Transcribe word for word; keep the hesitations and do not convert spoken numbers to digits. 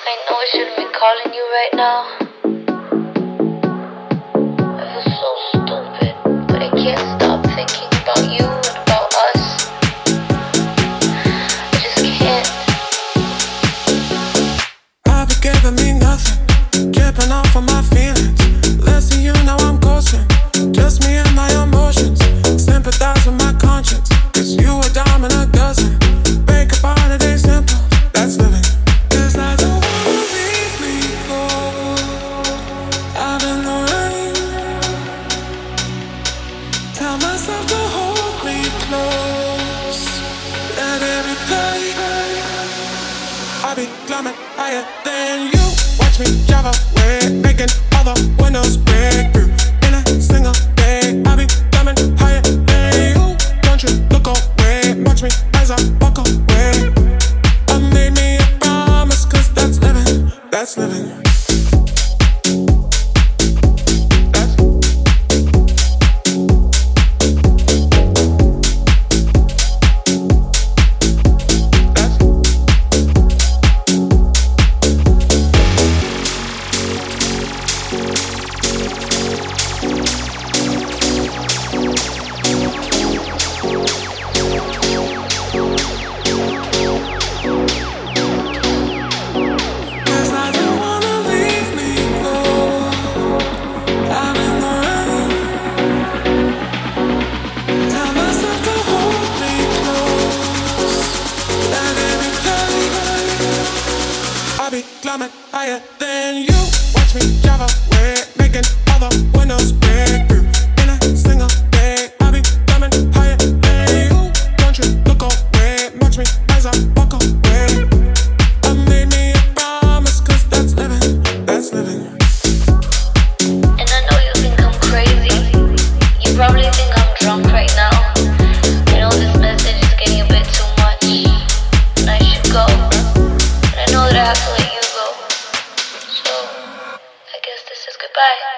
I know I shouldn't be calling you right now. I feel so stupid, but I can't stop thinking about you and about us. I just can't. I've been giving me nothing, dripping off of my feelings. Listen, you know I'm ghosting, just me and my emotions. Sympathize with my conscience, cause you a dime and a dozen. Think about it, ain't simple, that's living. Cause I don't wanna leave me cold out in the rain. Tell myself to hold me close, let it replay. I'll be climbing higher than you. Watch me drive away, making all the windows break through in a single day. I'll be climbing higher than you. Don't you look away, watch me as I walk away. I made me a promise, cause that's living, that's living. Climbing higher than you. Watch me drive away, making all the windows break through in a single day. I'll be climbing higher than you. Don't you look away, watch me as I walk away. I made me a promise, cause that's living, that's living. And I know you think I'm crazy. You probably think I'm drunk right now. I know this message is getting a bit too much, and I should go. But I know that I have to let you go. So, I guess this is goodbye.